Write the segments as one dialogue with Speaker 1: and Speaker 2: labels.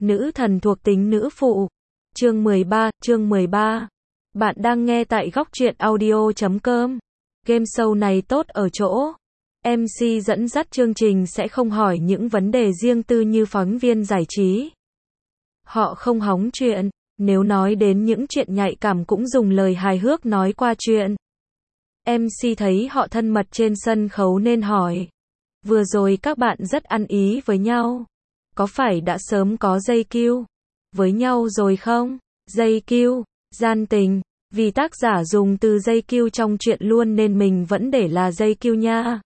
Speaker 1: Nữ thần thuộc tính nữ phụ. Chương 13. Bạn đang nghe tại góc truyện audio.com. Game show này tốt ở chỗ MC dẫn dắt chương trình sẽ không hỏi những vấn đề riêng tư như phóng viên giải trí. Họ không hóng chuyện, nếu nói đến những chuyện nhạy cảm cũng dùng lời hài hước nói qua chuyện. MC thấy họ thân mật trên sân khấu nên hỏi. Vừa rồi các bạn rất ăn ý với nhau. Có phải đã sớm có dây kiu với nhau rồi không? Dây kiu, gian tình, vì tác giả dùng từ dây kiu trong chuyện luôn nên mình vẫn để là dây kiu nha.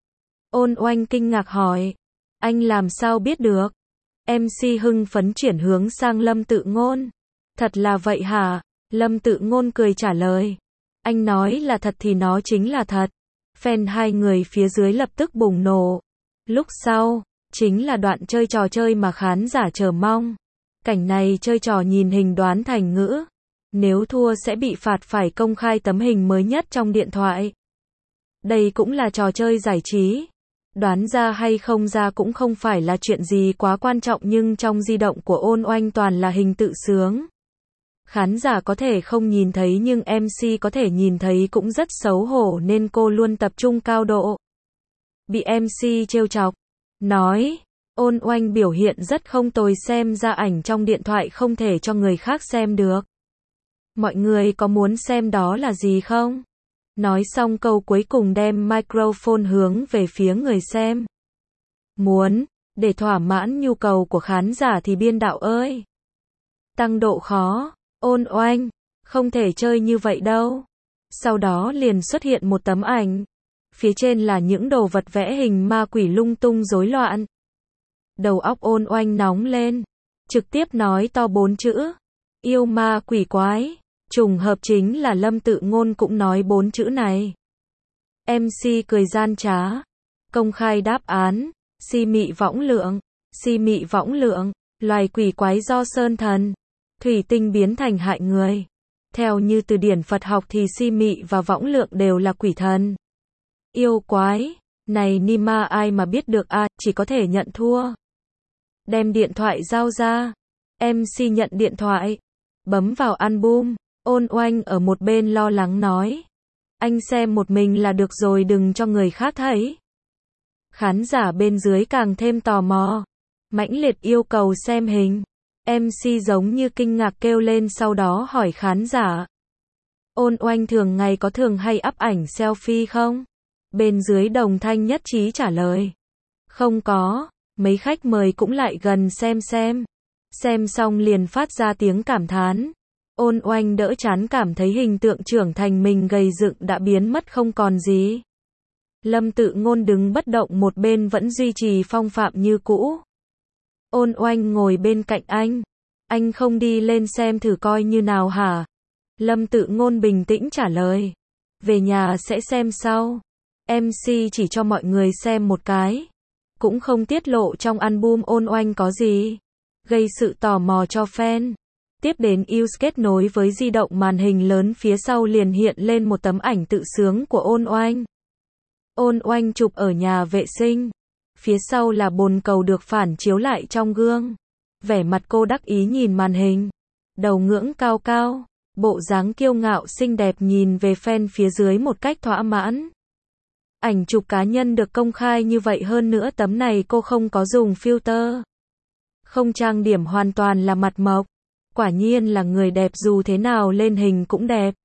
Speaker 1: Ôn Oanh kinh ngạc hỏi. Anh làm sao biết được? MC hưng phấn chuyển hướng sang Lâm Tự Ngôn. Thật là vậy hả? Lâm Tự Ngôn cười trả lời. Anh nói là thật thì nó chính là thật. Fan hai người phía dưới lập tức bùng nổ. Lúc sau, chính là đoạn chơi trò chơi mà khán giả chờ mong. Cảnh này chơi trò nhìn hình đoán thành ngữ. Nếu thua sẽ bị phạt phải công khai tấm hình mới nhất trong điện thoại. Đây cũng là trò chơi giải trí. Đoán ra hay không ra cũng không phải là chuyện gì quá quan trọng nhưng trong di động của Ôn Oanh toàn là hình tự sướng. Khán giả có thể không nhìn thấy nhưng MC có thể nhìn thấy cũng rất xấu hổ nên cô luôn tập trung cao độ. Bị MC trêu chọc. Nói, Ôn Oanh biểu hiện rất không tồi xem ra ảnh trong điện thoại không thể cho người khác xem được. Mọi người có muốn xem đó là gì không? Nói xong câu cuối cùng đem microphone hướng về phía người xem. Muốn, để thỏa mãn nhu cầu của khán giả thì biên đạo ơi. Tăng độ khó, Ôn Oanh, không thể chơi như vậy đâu. Sau đó liền xuất hiện một tấm ảnh. Phía trên là những đồ vật vẽ hình ma quỷ lung tung rối loạn. Đầu óc Ôn Oanh nóng lên. Trực tiếp nói to 4 chữ. Yêu ma quỷ quái. Trùng hợp chính là Lâm Tự Ngôn cũng nói 4 chữ này. MC cười gian trá. Công khai đáp án. Si mị võng lượng. Si mị võng lượng. Loài quỷ quái do sơn thần. Thủy tinh biến thành hại người. Theo như từ điển Phật học thì si mị và võng lượng đều là quỷ thần. Yêu quái. Này ni ma ai mà biết được à, chỉ có thể nhận thua. Đem điện thoại giao ra. MC nhận điện thoại. Bấm vào album. Ôn Oanh ở một bên lo lắng nói. Anh xem một mình là được rồi đừng cho người khác thấy. Khán giả bên dưới càng thêm tò mò. Mãnh liệt yêu cầu xem hình. MC giống như kinh ngạc kêu lên sau đó hỏi khán giả. Ôn Oanh thường ngày có thường hay up ảnh selfie không? Bên dưới đồng thanh nhất trí trả lời. Không có, mấy khách mời cũng lại gần xem. Xem xong liền phát ra tiếng cảm thán. Ôn Oanh đỡ chán cảm thấy hình tượng trưởng thành mình gầy dựng đã biến mất không còn gì. Lâm Tự Ngôn đứng bất động một bên vẫn duy trì phong phạm như cũ. Ôn Oanh ngồi bên cạnh anh. Anh không đi lên xem thử coi như nào hả? Lâm Tự Ngôn bình tĩnh trả lời. Về nhà sẽ xem sau. MC chỉ cho mọi người xem một cái. Cũng không tiết lộ trong album Ôn Oanh có gì. Gây sự tò mò cho fan. Tiếp đến use kết nối với di động màn hình lớn phía sau liền hiện lên một tấm ảnh tự sướng của Ôn Oanh. Ôn Oanh chụp ở nhà vệ sinh. Phía sau là bồn cầu được phản chiếu lại trong gương. Vẻ mặt cô đắc ý nhìn màn hình. Đầu ngưỡng cao cao. Bộ dáng kiêu ngạo xinh đẹp nhìn về fan phía dưới một cách thỏa mãn. Ảnh chụp cá nhân được công khai như vậy hơn nữa tấm này cô không có dùng filter. Không trang điểm hoàn toàn là mặt mộc. Quả nhiên là người đẹp dù thế nào lên hình cũng đẹp.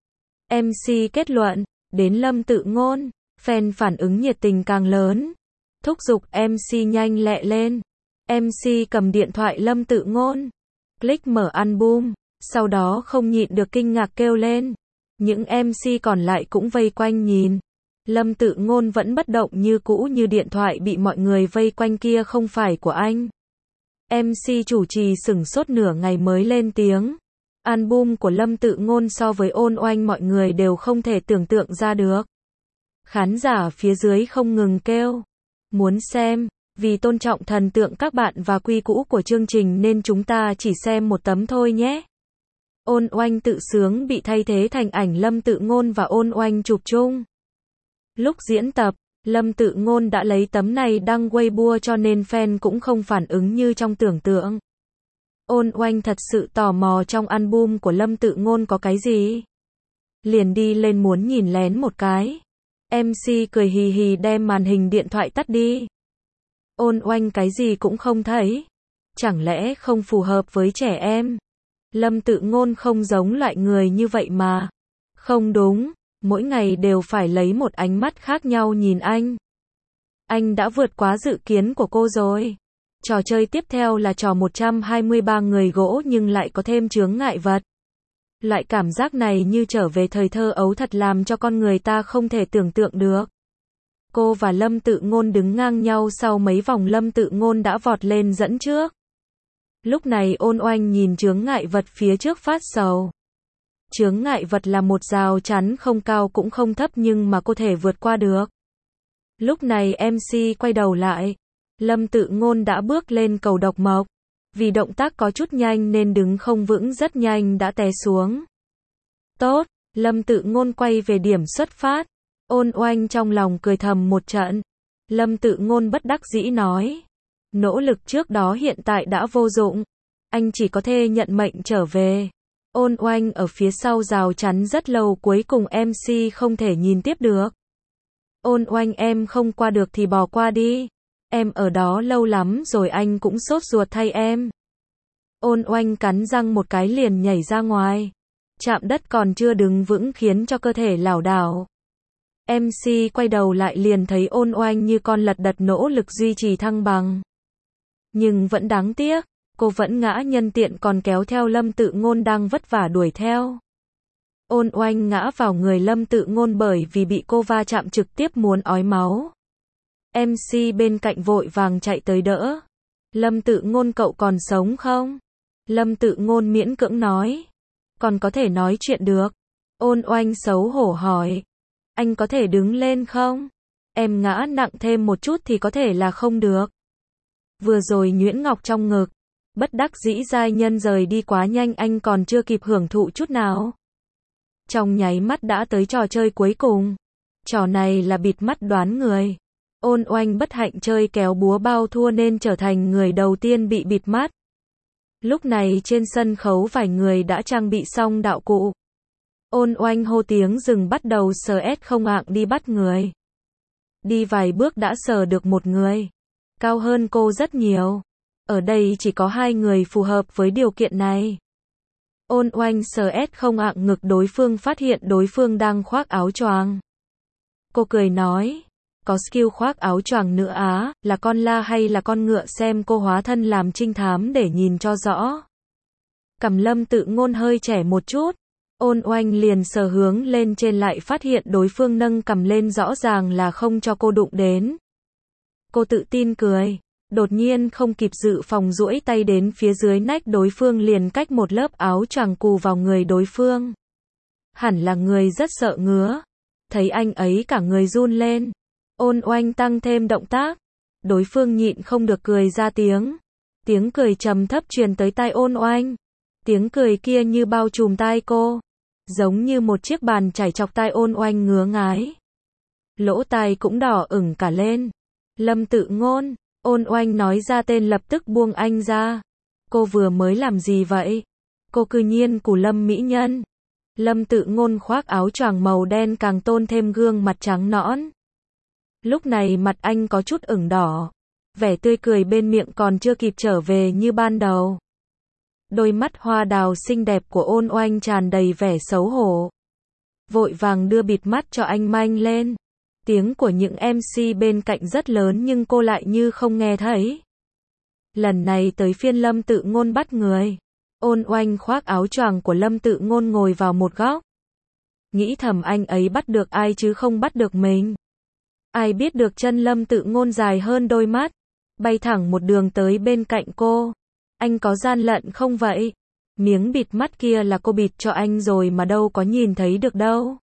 Speaker 1: MC kết luận, đến Lâm Tự Ngôn, fan phản ứng nhiệt tình càng lớn. Thúc giục MC nhanh lẹ lên. MC cầm điện thoại Lâm Tự Ngôn. Click mở album, sau đó không nhịn được kinh ngạc kêu lên. Những MC còn lại cũng vây quanh nhìn. Lâm Tự Ngôn vẫn bất động như cũ như điện thoại bị mọi người vây quanh kia không phải của anh. MC chủ trì sửng sốt nửa ngày mới lên tiếng. Album của Lâm Tự Ngôn so với Ôn Oanh mọi người đều không thể tưởng tượng ra được. Khán giả phía dưới không ngừng kêu. Muốn xem, vì tôn trọng thần tượng các bạn và quy cũ của chương trình nên chúng ta chỉ xem một tấm thôi nhé. Ôn Oanh tự sướng bị thay thế thành ảnh Lâm Tự Ngôn và Ôn Oanh chụp chung. Lúc diễn tập, Lâm Tự Ngôn đã lấy tấm này đăng Weibo cho nên fan cũng không phản ứng như trong tưởng tượng. Ôn Oanh thật sự tò mò trong album của Lâm Tự Ngôn có cái gì. Liền đi lên muốn nhìn lén một cái. MC cười hì hì đem màn hình điện thoại tắt đi. Ôn Oanh cái gì cũng không thấy. Chẳng lẽ không phù hợp với trẻ em? Lâm Tự Ngôn không giống loại người như vậy mà. Không đúng, mỗi ngày đều phải lấy một ánh mắt khác nhau nhìn anh. Anh đã vượt quá dự kiến của cô rồi. Trò chơi tiếp theo là trò 123 người gỗ nhưng lại có thêm chướng ngại vật. Loại cảm giác này như trở về thời thơ ấu thật làm cho con người ta không thể tưởng tượng được. Cô và Lâm Tự Ngôn đứng ngang nhau sau mấy vòng Lâm Tự Ngôn đã vọt lên dẫn trước. Lúc này Ôn Oanh nhìn chướng ngại vật phía trước phát sầu. Chướng ngại vật là một rào chắn không cao cũng không thấp nhưng mà cô thể vượt qua được. Lúc này MC quay đầu lại. Lâm Tự Ngôn đã bước lên cầu độc mộc. Vì động tác có chút nhanh nên đứng không vững rất nhanh đã té xuống. Tốt, Lâm Tự Ngôn quay về điểm xuất phát. Ôn Oanh trong lòng cười thầm một trận. Lâm Tự Ngôn bất đắc dĩ nói. Nỗ lực trước đó hiện tại đã vô dụng. Anh chỉ có thể nhận mệnh trở về. Ôn Oanh ở phía sau rào chắn rất lâu cuối cùng MC không thể nhìn tiếp được. Ôn Oanh em không qua được thì bỏ qua đi. Em ở đó lâu lắm rồi anh cũng sốt ruột thay em. Ôn Oanh cắn răng một cái liền nhảy ra ngoài. Chạm đất còn chưa đứng vững khiến cho cơ thể lảo đảo. MC quay đầu lại liền thấy Ôn Oanh như con lật đật nỗ lực duy trì thăng bằng. Nhưng vẫn đáng tiếc, cô vẫn ngã nhân tiện còn kéo theo Lâm Tự Ngôn đang vất vả đuổi theo. Ôn Oanh ngã vào người Lâm Tự Ngôn bởi vì bị cô va chạm trực tiếp muốn ói máu. MC bên cạnh vội vàng chạy tới đỡ. Lâm Tự Ngôn cậu còn sống không? Lâm Tự Ngôn miễn cưỡng nói. Còn có thể nói chuyện được. Ôn Oanh xấu hổ hỏi. Anh có thể đứng lên không? Em ngã nặng thêm một chút thì có thể là không được. Vừa rồi nhuyễn ngọc trong ngực. Bất đắc dĩ giai nhân rời đi quá nhanh anh còn chưa kịp hưởng thụ chút nào. Trong nháy mắt đã tới trò chơi cuối cùng. Trò này là bịt mắt đoán người. Ôn Oanh bất hạnh chơi kéo búa bao thua nên trở thành người đầu tiên bị bịt mắt. Lúc này trên sân khấu vài người đã trang bị xong đạo cụ. Ôn Oanh hô tiếng dừng bắt đầu sờ không ạng đi bắt người. Đi vài bước đã sờ được một người. Cao hơn cô rất nhiều. Ở đây chỉ có 2 người phù hợp với điều kiện này. Ôn Oanh sờ không ạng ngực đối phương phát hiện đối phương đang khoác áo choàng. Cô cười nói. Có skill khoác áo choàng nữa á, là con la hay là con ngựa xem cô hóa thân làm trinh thám để nhìn cho rõ. Cằm Lâm Tự Ngôn hơi trẻ một chút. Ôn Oanh liền sờ hướng lên trên lại phát hiện đối phương nâng cằm lên rõ ràng là không cho cô đụng đến. Cô tự tin cười. Đột nhiên không kịp dự phòng duỗi tay đến phía dưới nách đối phương liền cách một lớp áo choàng cù vào người đối phương. Hẳn là người rất sợ ngứa. Thấy anh ấy cả người run lên. Ôn Oanh tăng thêm động tác. Đối phương nhịn không được cười ra tiếng. Tiếng cười trầm thấp truyền tới tai Ôn Oanh. Tiếng cười kia như bao trùm tai cô. Giống như một chiếc bàn chải chọc tai Ôn Oanh ngứa ngái. Lỗ tai cũng đỏ ửng cả lên. Lâm Tự Ngôn. Ôn Oanh nói ra tên lập tức buông anh ra. Cô vừa mới làm gì vậy? Cô cư nhiên cù Lâm mỹ nhân. Lâm Tự Ngôn khoác áo choàng màu đen càng tôn thêm gương mặt trắng nõn. Lúc này mặt anh có chút ửng đỏ. Vẻ tươi cười bên miệng còn chưa kịp trở về như ban đầu. Đôi mắt hoa đào xinh đẹp của Ôn Oanh tràn đầy vẻ xấu hổ. Vội vàng đưa bịt mắt cho anh manh lên. Tiếng của những MC bên cạnh rất lớn nhưng cô lại như không nghe thấy. Lần này tới phiên Lâm Tự Ngôn bắt người. Ôn Oanh khoác áo choàng của Lâm Tự Ngôn ngồi vào một góc. Nghĩ thầm anh ấy bắt được ai chứ không bắt được mình. Ai biết được chân Lâm Tự Ngôn dài hơn đôi mắt. Bay thẳng một đường tới bên cạnh cô. Anh có gian lận không vậy? Miếng bịt mắt kia là cô bịt cho anh rồi mà đâu có nhìn thấy được đâu.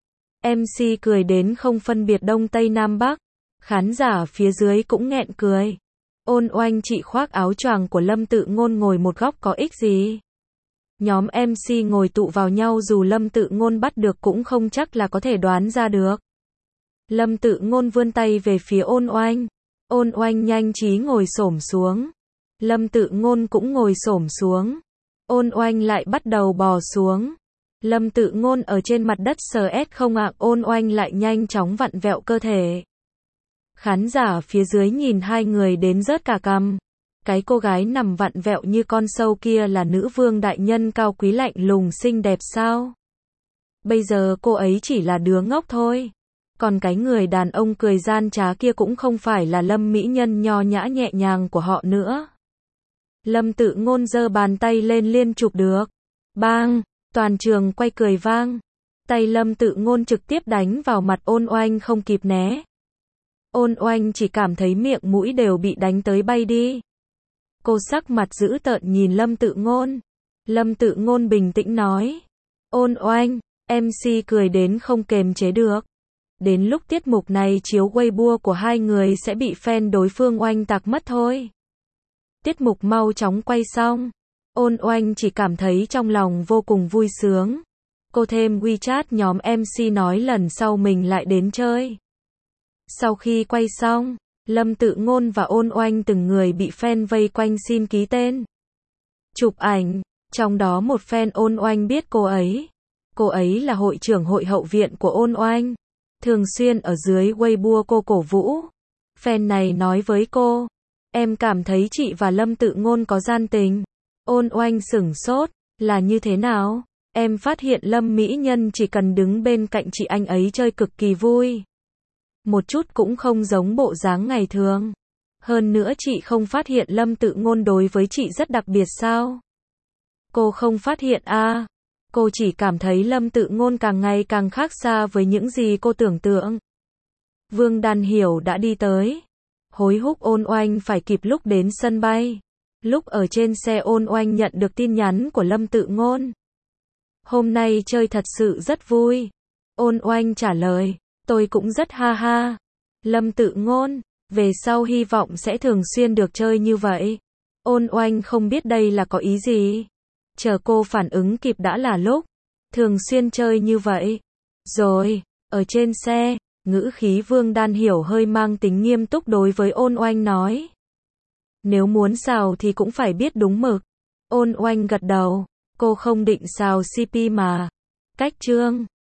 Speaker 1: MC cười đến không phân biệt Đông Tây Nam Bắc. Khán giả phía dưới cũng nghẹn cười. Ôn Oanh chị khoác áo choàng của Lâm Tự Ngôn ngồi một góc có ích gì? Nhóm MC ngồi tụ vào nhau dù Lâm Tự Ngôn bắt được cũng không chắc là có thể đoán ra được. Lâm Tự Ngôn vươn tay về phía Ôn Oanh. Ôn Oanh nhanh trí ngồi xổm xuống. Lâm Tự Ngôn cũng ngồi xổm xuống. Ôn Oanh lại bắt đầu bò xuống. Lâm Tự Ngôn ở trên mặt đất sờ ét không ạ, Ôn Oanh lại nhanh chóng vặn vẹo cơ thể. Khán giả phía dưới nhìn hai người đến rớt cả cằm. Cái cô gái nằm vặn vẹo như con sâu kia là nữ vương đại nhân cao quý lạnh lùng xinh đẹp sao? Bây giờ cô ấy chỉ là đứa ngốc thôi. Còn cái người đàn ông cười gian trá kia cũng không phải là Lâm mỹ nhân nho nhã nhẹ nhàng của họ nữa. Lâm Tự Ngôn giơ bàn tay lên liên chụp được. Bang! Toàn trường quay cười vang. Tay Lâm Tự Ngôn trực tiếp đánh vào mặt Ôn Oanh không kịp né. Ôn Oanh chỉ cảm thấy miệng mũi đều bị đánh tới bay đi. Cô sắc mặt dữ tợn nhìn Lâm Tự Ngôn. Lâm Tự Ngôn bình tĩnh nói. Ôn Oanh, MC cười đến không kềm chế được. Đến lúc tiết mục này chiếu Weibo của hai người sẽ bị fan đối phương oanh tạc mất thôi. Tiết mục mau chóng quay xong. Ôn Oanh chỉ cảm thấy trong lòng vô cùng vui sướng. Cô thêm WeChat nhóm MC nói lần sau mình lại đến chơi. Sau khi quay xong, Lâm Tự Ngôn và Ôn Oanh từng người bị fan vây quanh xin ký tên. Chụp ảnh, trong đó một fan Ôn Oanh biết cô ấy. Cô ấy là hội trưởng hội hậu viện của Ôn Oanh. Thường xuyên ở dưới Weibo cô cổ vũ. Fan này nói với cô, em cảm thấy chị và Lâm Tự Ngôn có gian tình. Ôn Oanh sửng sốt, là như thế nào? Em phát hiện Lâm mỹ nhân chỉ cần đứng bên cạnh chị anh ấy chơi cực kỳ vui. Một chút cũng không giống bộ dáng ngày thường. Hơn nữa chị không phát hiện Lâm Tự Ngôn đối với chị rất đặc biệt sao? Cô không phát hiện à? Cô chỉ cảm thấy Lâm Tự Ngôn càng ngày càng khác xa với những gì cô tưởng tượng. Vương Đan Hiểu đã đi tới. Hối húc Ôn Oanh phải kịp lúc đến sân bay. Lúc ở trên xe Ôn Oanh nhận được tin nhắn của Lâm Tự Ngôn. Hôm nay chơi thật sự rất vui. Ôn Oanh trả lời, tôi cũng rất ha ha. Lâm Tự Ngôn, về sau hy vọng sẽ thường xuyên được chơi như vậy. Ôn Oanh không biết đây là có ý gì. Chờ cô phản ứng kịp đã là lúc. Thường xuyên chơi như vậy. Rồi, ở trên xe, ngữ khí Vương Đan Hiểu hơi mang tính nghiêm túc đối với Ôn Oanh nói. Nếu muốn xào thì cũng phải biết đúng mực. Ôn Oanh gật đầu, cô không định xào CP mà. Cách chương